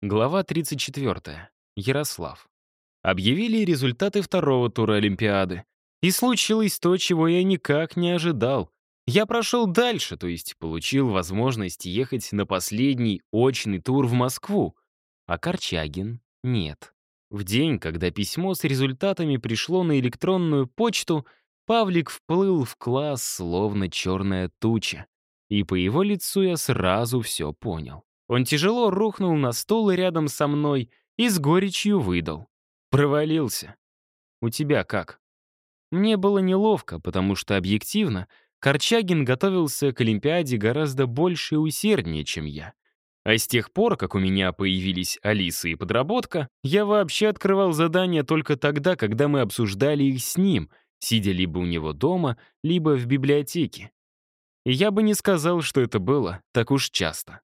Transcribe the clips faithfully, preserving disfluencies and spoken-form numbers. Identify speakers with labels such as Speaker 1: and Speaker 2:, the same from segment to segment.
Speaker 1: Глава тридцать четвёртая. Ярослав. Объявили результаты второго тура Олимпиады. И случилось то, чего я никак не ожидал. Я прошел дальше, то есть получил возможность ехать на последний очный тур в Москву. А Корчагин — нет. В день, когда письмо с результатами пришло на электронную почту, Павлик вплыл в класс, словно черная туча. И по его лицу я сразу все понял. Он тяжело рухнул на стул рядом со мной и с горечью выдал. Провалился. У тебя как? Мне было неловко, потому что, объективно, Корчагин готовился к Олимпиаде гораздо больше и усерднее, чем я. А с тех пор, как у меня появились Алиса и подработка, я вообще открывал задания только тогда, когда мы обсуждали их с ним, сидя либо у него дома, либо в библиотеке. И я бы не сказал, что это было так уж часто.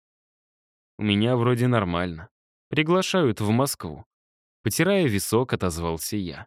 Speaker 1: У меня вроде нормально. Приглашают в Москву. Потирая висок, отозвался я.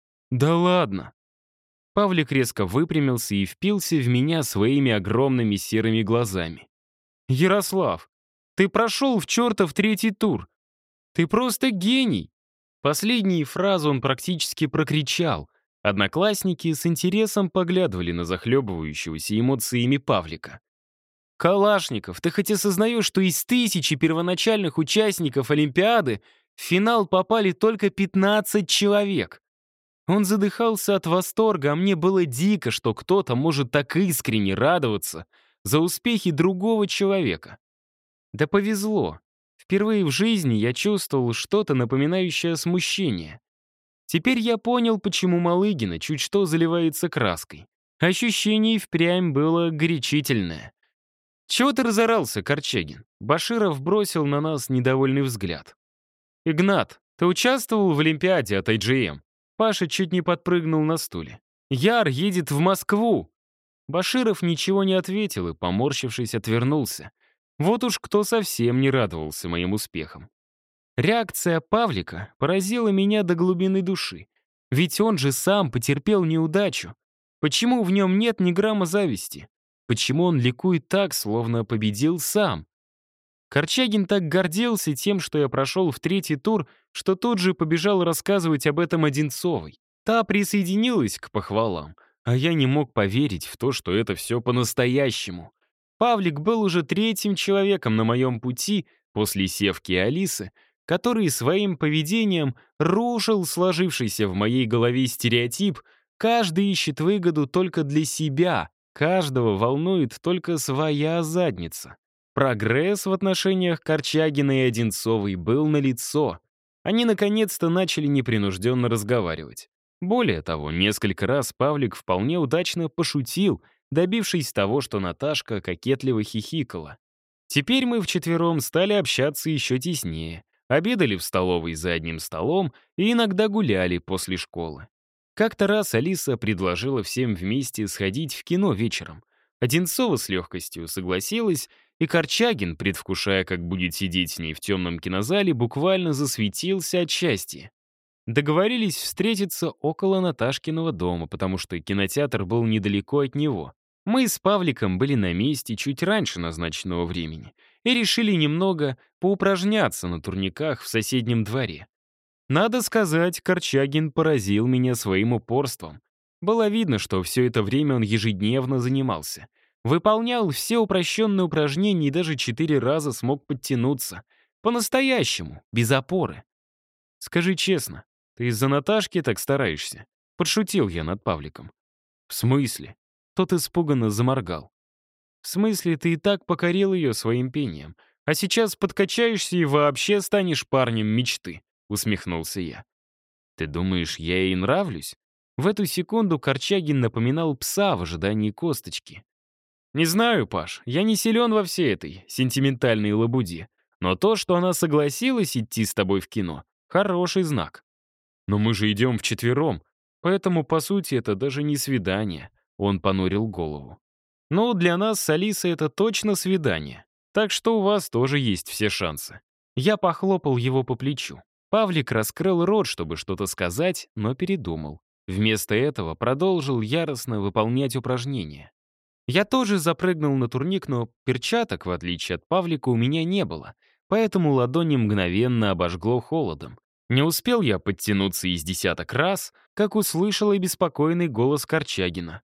Speaker 1: Да ладно. Павлик резко выпрямился и впился в меня своими огромными серыми глазами. Ярослав, ты прошел в чертов третий тур. Ты просто гений. Последние фразы он практически прокричал. Одноклассники с интересом поглядывали на захлебывающегося эмоциями Павлика. «Калашников, ты хоть осознаешь, что из тысячи первоначальных участников Олимпиады в финал попали только пятнадцать человек?» Он задыхался от восторга, а мне было дико, что кто-то может так искренне радоваться за успехи другого человека. Да повезло. Впервые в жизни я чувствовал что-то, напоминающее смущение. Теперь я понял, почему Малыгина чуть что заливается краской. Ощущение и впрямь было горячительное. «Чего ты разорался, Корчагин?» Баширов бросил на нас недовольный взгляд. «Игнат, ты участвовал в Олимпиаде от ай джи эм?» Паша чуть не подпрыгнул на стуле. «Яр едет в Москву!» Баширов ничего не ответил и, поморщившись, отвернулся. Вот уж кто совсем не радовался моим успехам. Реакция Павлика поразила меня до глубины души. Ведь он же сам потерпел неудачу. Почему в нем нет ни грамма зависти? Почему он ликует так, словно победил сам? Корчагин так гордился тем, что я прошел в третий тур, что тут же побежал рассказывать об этом Одинцовой. Та присоединилась к похвалам, а я не мог поверить в то, что это все по-настоящему. Павлик был уже третьим человеком на моем пути после Севки и Алисы, который своим поведением рушил сложившийся в моей голове стереотип «каждый ищет выгоду только для себя», каждого волнует только своя задница. Прогресс в отношениях Корчагина и Одинцовой был налицо. Они наконец-то начали непринужденно разговаривать. Более того, несколько раз Павлик вполне удачно пошутил, добившись того, что Наташка кокетливо хихикала. Теперь мы вчетвером стали общаться еще теснее, обедали в столовой за одним столом и иногда гуляли после школы. Как-то раз Алиса предложила всем вместе сходить в кино вечером. Одинцова с легкостью согласилась, и Корчагин, предвкушая, как будет сидеть с ней в темном кинозале, буквально засветился от счастья. Договорились встретиться около Наташкиного дома, потому что кинотеатр был недалеко от него. Мы с Павликом были на месте чуть раньше назначенного времени и решили немного поупражняться на турниках в соседнем дворе. Надо сказать, Корчагин поразил меня своим упорством. Было видно, что все это время он ежедневно занимался. Выполнял все упрощенные упражнения и даже четыре раза смог подтянуться. По-настоящему, без опоры. «Скажи честно, ты из-за Наташки так стараешься?» Подшутил я над Павликом. «В смысле?» Тот испуганно заморгал. «В смысле, ты и так покорил ее своим пением, а сейчас подкачаешься и вообще станешь парнем мечты», усмехнулся я. «Ты думаешь, я ей нравлюсь?» В эту секунду Корчагин напоминал пса в ожидании косточки. «Не знаю, Паш, я не силен во всей этой сентиментальной лабуде, но то, что она согласилась идти с тобой в кино, хороший знак. Но мы же идем вчетвером, поэтому, по сути, это даже не свидание», — он понурил голову. «Ну, для нас с Алисой это точно свидание, так что у вас тоже есть все шансы». Я похлопал его по плечу. Павлик раскрыл рот, чтобы что-то сказать, но передумал. Вместо этого продолжил яростно выполнять упражнения. Я тоже запрыгнул на турник, но перчаток, в отличие от Павлика, у меня не было. поэтому ладони мгновенно обожгло холодом. Не успел я подтянуться из десяток раз, как услышал и беспокойный голос Корчагина.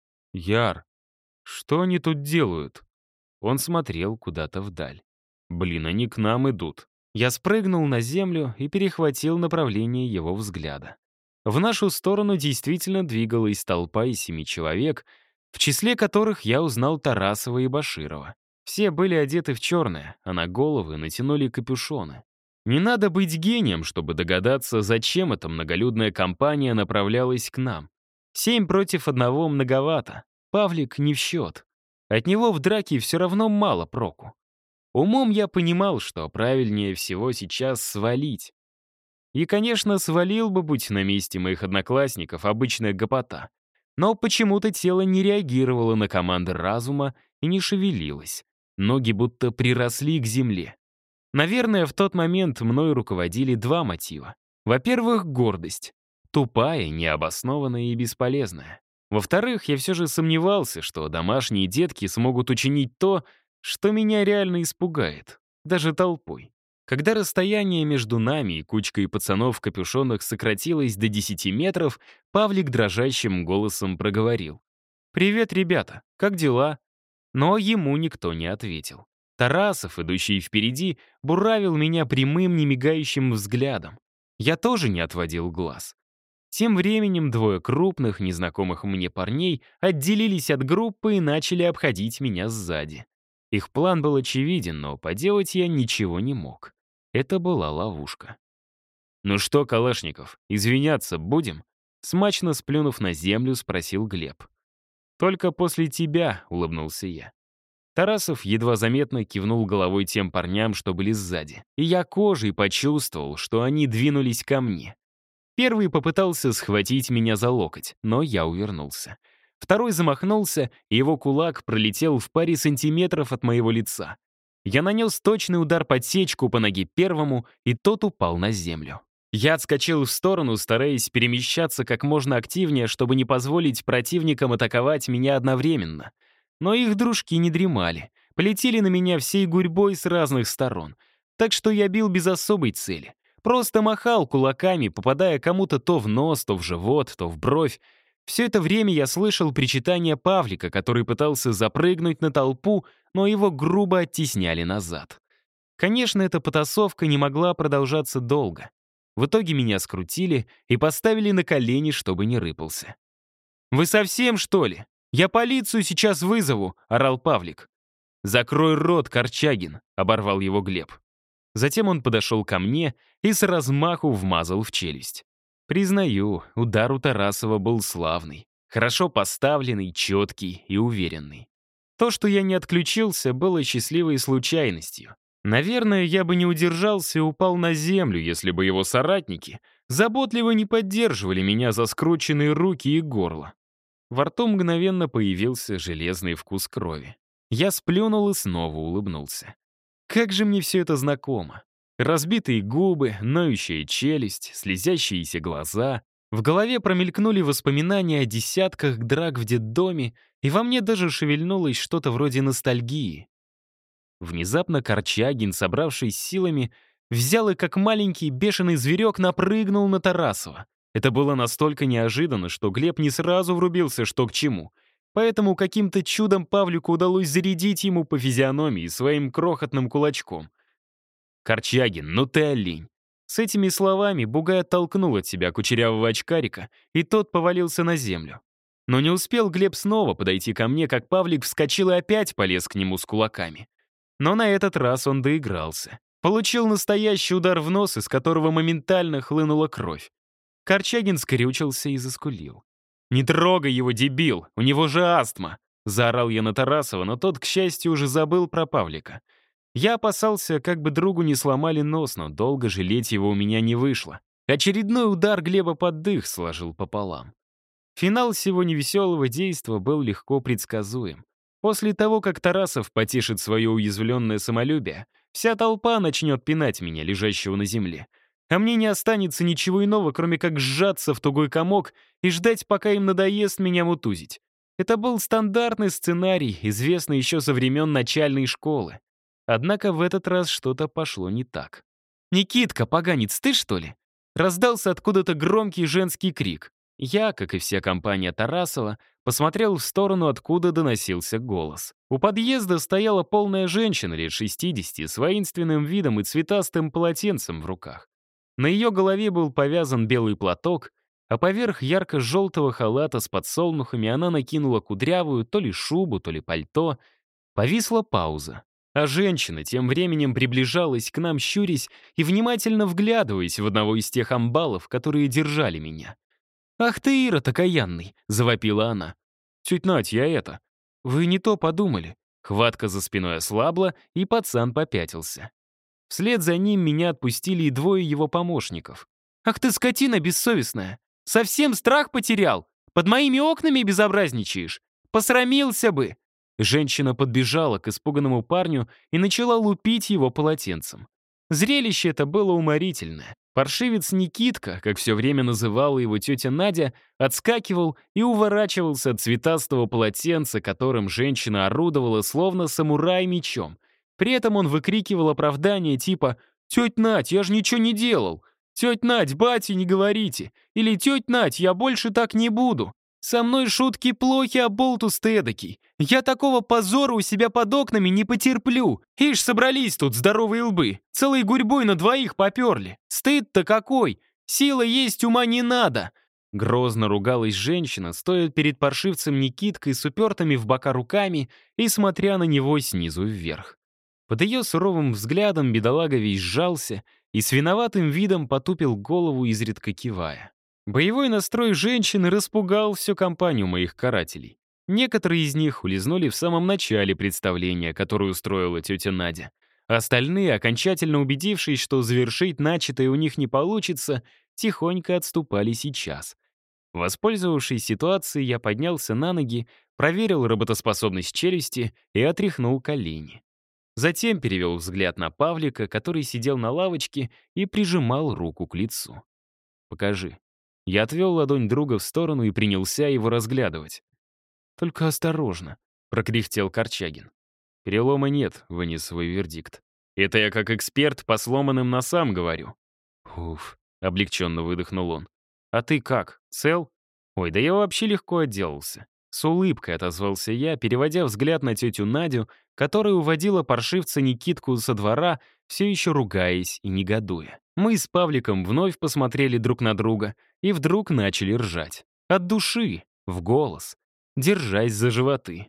Speaker 1: «Яр, что они тут делают?» Он смотрел куда-то вдаль. «Блин, они к нам идут». Я спрыгнул на землю и перехватил направление его взгляда. В нашу сторону действительно двигалась толпа из семи человек, в числе которых я узнал Тарасова и Баширова. Все были одеты в черное, а на головы натянули капюшоны. Не надо быть гением, чтобы догадаться, зачем эта многолюдная компания направлялась к нам. Семь против одного многовато. Павлик не в счет. От него в драке все равно мало проку. Умом я понимал, что правильнее всего сейчас свалить. И, конечно, свалил бы, будь на месте моих одноклассников, обычная гопота. Но почему-то тело не реагировало на команды разума и не шевелилось. Ноги будто приросли к земле. Наверное, в тот момент мною руководили два мотива. Во-первых, гордость. Тупая, необоснованная и бесполезная. Во-вторых, я все же сомневался, что домашние детки смогут учинить то, что меня реально испугает. Даже толпой. Когда расстояние между нами и кучкой пацанов в капюшонах сократилось до десяти метров, Павлик дрожащим голосом проговорил. «Привет, ребята, как дела?» Но ему никто не ответил. Тарасов, идущий впереди, буравил меня прямым, немигающим взглядом. Я тоже не отводил глаз. Тем временем двое крупных, незнакомых мне парней отделились от группы и начали обходить меня сзади. Их план был очевиден, но поделать я ничего не мог. Это была ловушка. «Ну что, Калашников, извиняться будем?» Смачно сплюнув на землю, спросил Глеб. «Только после тебя», — улыбнулся я. Тарасов едва заметно кивнул головой тем парням, что были сзади. И я кожей почувствовал, что они двинулись ко мне. Первый попытался схватить меня за локоть, но я увернулся. Второй замахнулся, и его кулак пролетел в паре сантиметров от моего лица. Я нанес точный удар подсечку по ноге первому, и тот упал на землю. Я отскочил в сторону, стараясь перемещаться как можно активнее, чтобы не позволить противникам атаковать меня одновременно. Но их дружки не дремали, полетели на меня всей гурьбой с разных сторон. Так что я бил без особой цели. Просто махал кулаками, попадая кому-то то в нос, то в живот, то в бровь. Все это время я слышал причитания Павлика, который пытался запрыгнуть на толпу, но его грубо оттесняли назад. Конечно, эта потасовка не могла продолжаться долго. В итоге меня скрутили и поставили на колени, чтобы не рыпался. «Вы совсем, что ли? Я полицию сейчас вызову!» — орал Павлик. «Закрой рот, Корчагин!» — оборвал его Глеб. Затем он подошел ко мне и с размаху вмазал в челюсть. Признаю, удар у Тарасова был славный. Хорошо поставленный, четкий и уверенный. То, что я не отключился, было счастливой случайностью. Наверное, я бы не удержался и упал на землю, если бы его соратники заботливо не поддерживали меня за скрученные руки и горло. Во рту мгновенно появился железный вкус крови. Я сплюнул и снова улыбнулся. Как же мне все это знакомо. Разбитые губы, ноющая челюсть, слезящиеся глаза. В голове промелькнули воспоминания о десятках драк в детдоме, и во мне даже шевельнулось что-то вроде ностальгии. Внезапно Корчагин, собравшись силами, взял и как маленький бешеный зверек напрыгнул на Тарасова. Это было настолько неожиданно, что Глеб не сразу врубился, что к чему. Поэтому каким-то чудом Павлику удалось зарядить ему по физиономии своим крохотным кулачком. «Корчагин, ну ты олень!» С этими словами Бугай оттолкнул от себя кучерявого очкарика, и тот повалился на землю. Но не успел Глеб снова подойти ко мне, как Павлик вскочил и опять полез к нему с кулаками. Но на этот раз он доигрался. Получил настоящий удар в нос, из которого моментально хлынула кровь. Корчагин скрючился и заскулил. «Не трогай его, дебил! У него же астма!» Заорал я на Тарасова, но тот, к счастью, уже забыл про Павлика. Я опасался, как бы другу не сломали нос, но долго жалеть его у меня не вышло. Очередной удар Глеба под дых сложил пополам. Финал всего невеселого действа был легко предсказуем. После того, как Тарасов потешит свое уязвленное самолюбие, вся толпа начнет пинать меня, лежащего на земле. А мне не останется ничего иного, кроме как сжаться в тугой комок и ждать, пока им надоест меня мутузить. Это был стандартный сценарий, известный еще со времен начальной школы. Однако в этот раз что-то пошло не так. «Никитка, поганец, ты что ли?» Раздался откуда-то громкий женский крик. Я, как и вся компания Тарасова, посмотрел в сторону, откуда доносился голос. У подъезда стояла полная женщина лет шестидесяти с воинственным видом и цветастым полотенцем в руках. На ее голове был повязан белый платок, а поверх ярко-желтого халата с подсолнухами она накинула кудрявую то ли шубу, то ли пальто. Повисла пауза. А женщина тем временем приближалась к нам, щурясь и внимательно вглядываясь в одного из тех амбалов, которые держали меня. «Ах ты, Ира, окаянный!» — завопила она. «Тетя Надь, я это...» «Вы не то подумали». Хватка за спиной ослабла, и пацан попятился. Вслед за ним меня отпустили и двое его помощников. «Ах ты, скотина бессовестная! Совсем страх потерял? Под моими окнами безобразничаешь? Посрамился бы!» Женщина подбежала к испуганному парню и начала лупить его полотенцем. Зрелище это было уморительное. Паршивец Никитка, как все время называла его тетя Надя, отскакивал и уворачивался от цветастого полотенца, которым женщина орудовала, словно самурай мечом. При этом он выкрикивал оправдания типа «Тетя Надь, я же ничего не делал! Тетя Надь, бате не говорите!» Или «Тетя Надь, я больше так не буду! Со мной шутки плохи, а болтус ты эдакий! Я такого позора у себя под окнами не потерплю! Ишь, собрались тут здоровые лбы! Целой гурьбой на двоих поперли! Стыд-то какой! Сила есть, ума не надо!» Грозно ругалась женщина, стоя перед паршивцем Никиткой с упертыми в бока руками и смотря на него снизу вверх. Под ее суровым взглядом бедолага весь сжался и с виноватым видом потупил голову, изредка кивая. Боевой настрой женщины распугал всю компанию моих карателей. Некоторые из них улизнули в самом начале представления, которое устроила тетя Надя. Остальные, окончательно убедившись, что завершить начатое у них не получится, тихонько отступали сейчас. Воспользовавшись ситуацией, я поднялся на ноги, проверил работоспособность челюсти и отряхнул колени. Затем перевел взгляд на Павлика, который сидел на лавочке и прижимал руку к лицу. «Покажи». Я отвел ладонь друга в сторону и принялся его разглядывать. «Только осторожно», — прокряхтел Корчагин. «Перелома нет», — вынес свой вердикт. «Это я как эксперт по сломанным носам говорю». «Уф», — облегченно выдохнул он. «А ты как, цел?» «Ой, да я вообще легко отделался». С улыбкой отозвался я, переводя взгляд на тетю Надю, которая уводила паршивца Никитку со двора, все еще ругаясь и негодуя. Мы с Павликом вновь посмотрели друг на друга и вдруг начали ржать. От души, в голос, держась за животы.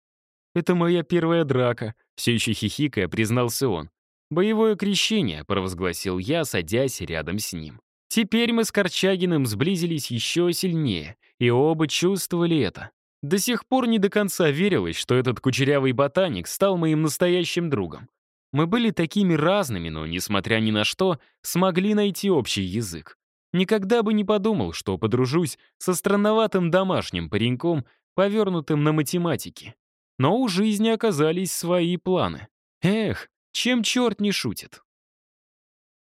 Speaker 1: «Это моя первая драка», — все еще хихикая признался он. «Боевое крещение», — провозгласил я, садясь рядом с ним. Теперь мы с Корчагиным сблизились еще сильнее, и оба чувствовали это. До сих пор не до конца верилось, что этот кучерявый ботаник стал моим настоящим другом. Мы были такими разными, но, несмотря ни на что, смогли найти общий язык. Никогда бы не подумал, что подружусь со странноватым домашним пареньком, повернутым на математике. Но у жизни оказались свои планы. Эх, чем черт не шутит.